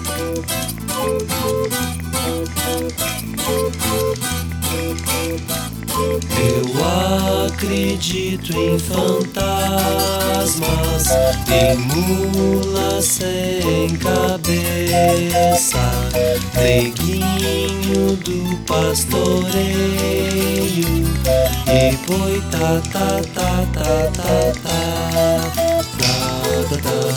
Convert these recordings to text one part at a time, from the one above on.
Eu acredito em fantasmas, em mulas sem cabeça, neguinho do pastoreio e boi tá tá tá tá tá tá da da da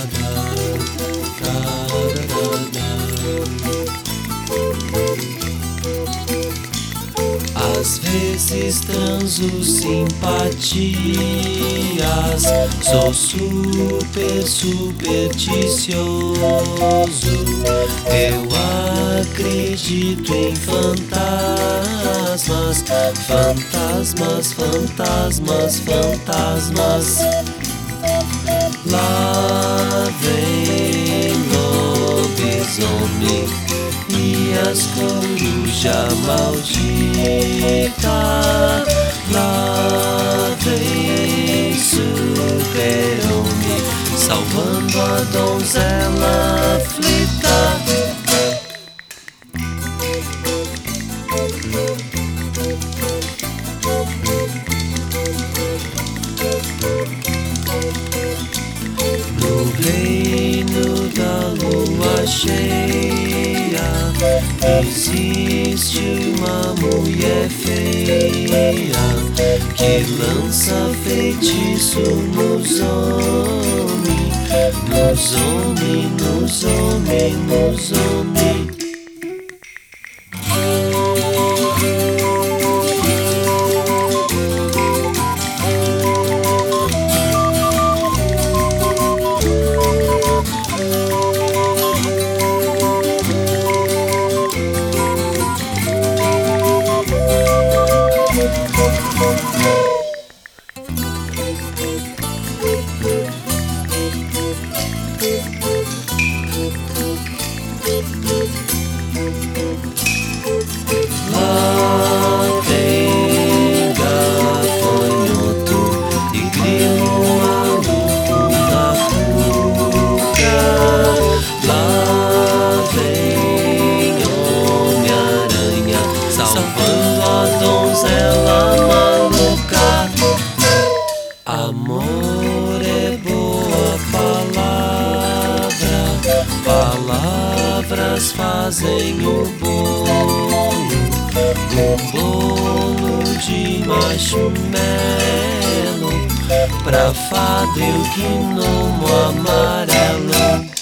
Às vezes transo simpatias, sou super supersticioso. Eu acredito em fantasmas, fantasmas, fantasmas, fantasmas. Lá vem lobisomem e as corujas malditas. Lá vem super-homem salvando a donzela aflita. No reino da lua cheia existe uma mulher feia que lança feitiço nos homens, nos homens, nos homens, nos homens. Lá tem gafanhoto e grilo maluco na cuca. Lá vem Homem-Aranha salvando a donzela maluca. Amor é boa palavra, palavras fazem o bolo, um bolo de marshmallow pra fada e o gnomo amarelo.